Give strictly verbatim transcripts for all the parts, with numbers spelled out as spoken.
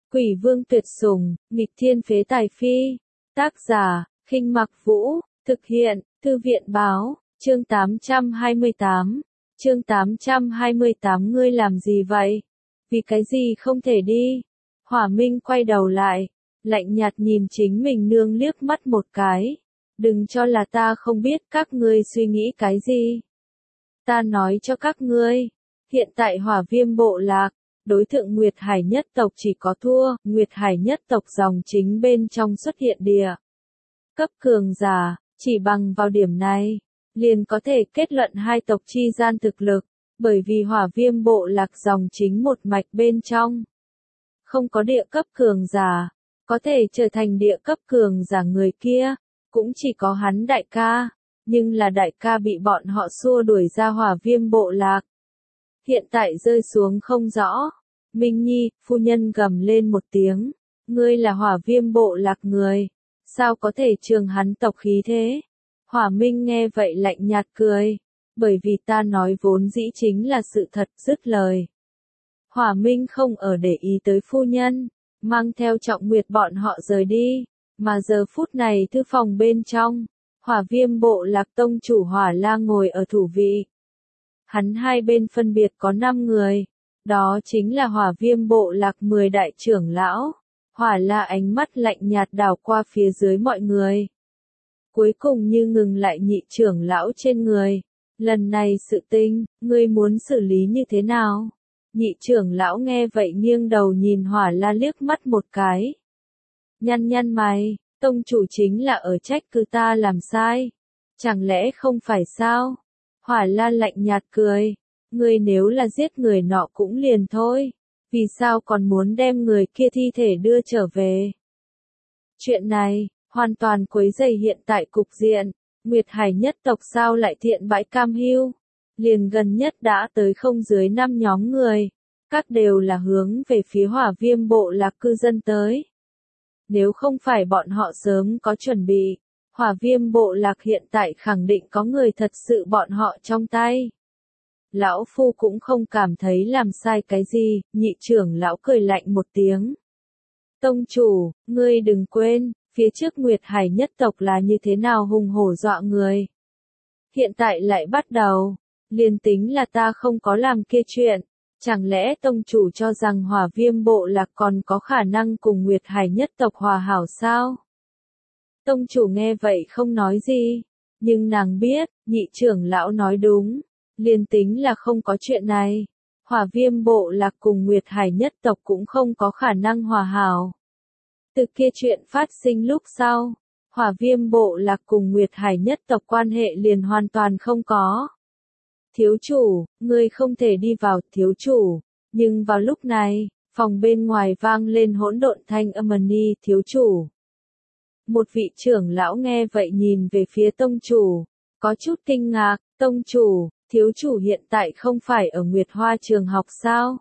Quỷ vương tuyệt sủng, nghịch thiên phế tài phi. Tác giả, Khinh Mặc Vũ, thực hiện, Thư viện báo, chương tám trăm hai mươi tám. Chương tám trăm hai mươi tám ngươi làm gì vậy? Vì cái gì không thể đi? Hỏa Minh quay đầu lại, lạnh nhạt nhìn chính mình nương liếc mắt một cái. Đừng cho là ta không biết các ngươi suy nghĩ cái gì. Ta nói cho các ngươi, hiện tại Hỏa Viêm bộ lạc, đối thượng Nguyệt Hải nhất tộc chỉ có thua, Nguyệt Hải nhất tộc dòng chính bên trong xuất hiện địa cấp cường giả, chỉ bằng vào điểm này, liền có thể kết luận hai tộc chi gian thực lực, bởi vì Hỏa Viêm bộ lạc dòng chính một mạch bên trong. Không có địa cấp cường giả, có thể trở thành địa cấp cường giả người kia, cũng chỉ có hắn đại ca, nhưng là đại ca bị bọn họ xua đuổi ra Hỏa Viêm bộ lạc. Hiện tại rơi xuống không rõ. Minh Nhi, phu nhân gầm lên một tiếng, ngươi là Hỏa Viêm bộ lạc người, sao có thể trường hắn tộc khí thế? Hỏa Minh nghe vậy lạnh nhạt cười, bởi vì ta nói vốn dĩ chính là sự thật, dứt lời. Hỏa Minh không ở để ý tới phu nhân, mang theo Trọng Nguyệt bọn họ rời đi, mà giờ phút này thư phòng bên trong, Hỏa Viêm bộ lạc tông chủ Hỏa La ngồi ở thủ vị. Hắn hai bên phân biệt có năm người, đó chính là Hỏa Viêm bộ lạc mười đại trưởng lão. Hỏa La ánh mắt lạnh nhạt đảo qua phía dưới mọi người. Cuối cùng như ngừng lại nhị trưởng lão trên người. Lần này sự tình, ngươi muốn xử lý như thế nào? Nhị trưởng lão nghe vậy nghiêng đầu nhìn Hỏa La liếc mắt một cái. Nhăn nhăn mày, tông chủ chính là ở trách cứ ta làm sai. Chẳng lẽ không phải sao? Hỏa La lạnh nhạt cười. Ngươi nếu là giết người nọ cũng liền thôi. Vì sao còn muốn đem người kia thi thể đưa trở về? Chuyện này, hoàn toàn quấy rầy hiện tại cục diện. Nguyệt Hải nhất tộc sao lại thiện bãi cam hưu? Liền gần nhất đã tới không dưới năm nhóm người. Các đều là hướng về phía Hỏa Viêm bộ lạc cư dân tới. Nếu không phải bọn họ sớm có chuẩn bị, Hỏa Viêm bộ lạc hiện tại khẳng định có người thật sự bọn họ trong tay. Lão phu cũng không cảm thấy làm sai cái gì, nhị trưởng lão cười lạnh một tiếng. Tông chủ, ngươi đừng quên, phía trước Nguyệt Hải nhất tộc là như thế nào hùng hổ dọa người. Hiện tại lại bắt đầu, liền tính là ta không có làm kia chuyện, chẳng lẽ tông chủ cho rằng Hỏa Viêm bộ lạc còn có khả năng cùng Nguyệt Hải nhất tộc hòa hảo sao? Tông chủ nghe vậy không nói gì, nhưng nàng biết, nhị trưởng lão nói đúng. Liên tính là không có chuyện này, Hỏa Viêm bộ lạc cùng Nguyệt Hải nhất tộc cũng không có khả năng hòa hảo. Từ kia chuyện phát sinh lúc sau, Hỏa Viêm bộ lạc cùng Nguyệt Hải nhất tộc quan hệ liền hoàn toàn không có. Thiếu chủ, ngươi không thể đi vào, thiếu chủ. Nhưng vào lúc này, phòng bên ngoài vang lên hỗn độn thanh âm ni, thiếu chủ. Một vị trưởng lão nghe vậy nhìn về phía tông chủ, có chút kinh ngạc, tông chủ. Thiếu chủ hiện tại không phải ở Nguyệt Hoa trường học sao?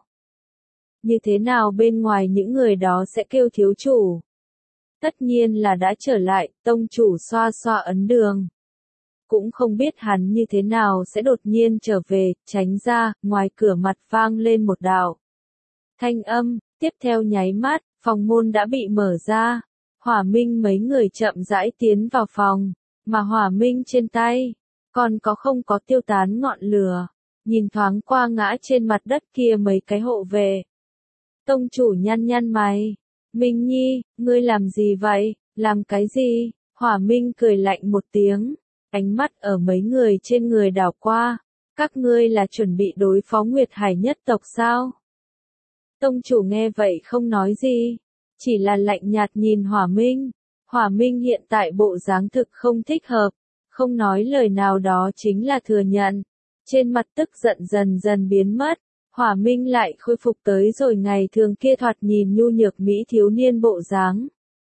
Như thế nào bên ngoài những người đó sẽ kêu thiếu chủ? Tất nhiên là đã trở lại, tông chủ xoa xoa ấn đường. Cũng không biết hắn như thế nào sẽ đột nhiên trở về, tránh ra, ngoài cửa mặt vang lên một đạo thanh âm, tiếp theo nháy mắt, phòng môn đã bị mở ra. Hỏa Minh mấy người chậm rãi tiến vào phòng, mà Hỏa Minh trên tay còn có không có tiêu tán ngọn lửa, nhìn thoáng qua ngã trên mặt đất kia mấy cái hộ vệ. Tông chủ nhăn nhăn mày, Minh Nhi, ngươi làm gì vậy, làm cái gì? Hỏa Minh cười lạnh một tiếng, ánh mắt ở mấy người trên người đảo qua, các ngươi là chuẩn bị đối phó Nguyệt Hải nhất tộc sao? Tông chủ nghe vậy không nói gì, chỉ là lạnh nhạt nhìn Hỏa Minh. Hỏa Minh hiện tại bộ dáng thực không thích hợp. Không nói lời nào đó chính là thừa nhận. Trên mặt tức giận dần dần biến mất, Hỏa Minh lại khôi phục tới rồi ngày thường kia thoạt nhìn nhu nhược mỹ thiếu niên bộ dáng.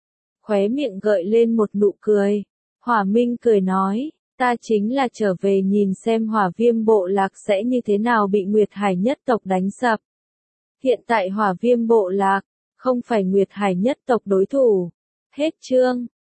Khóe miệng gợi lên một nụ cười. Hỏa Minh cười nói, ta chính là trở về nhìn xem Hỏa Viêm bộ lạc sẽ như thế nào bị Nguyệt Hải nhất tộc đánh sập. Hiện tại Hỏa Viêm bộ lạc, không phải Nguyệt Hải nhất tộc đối thủ. Hết chương.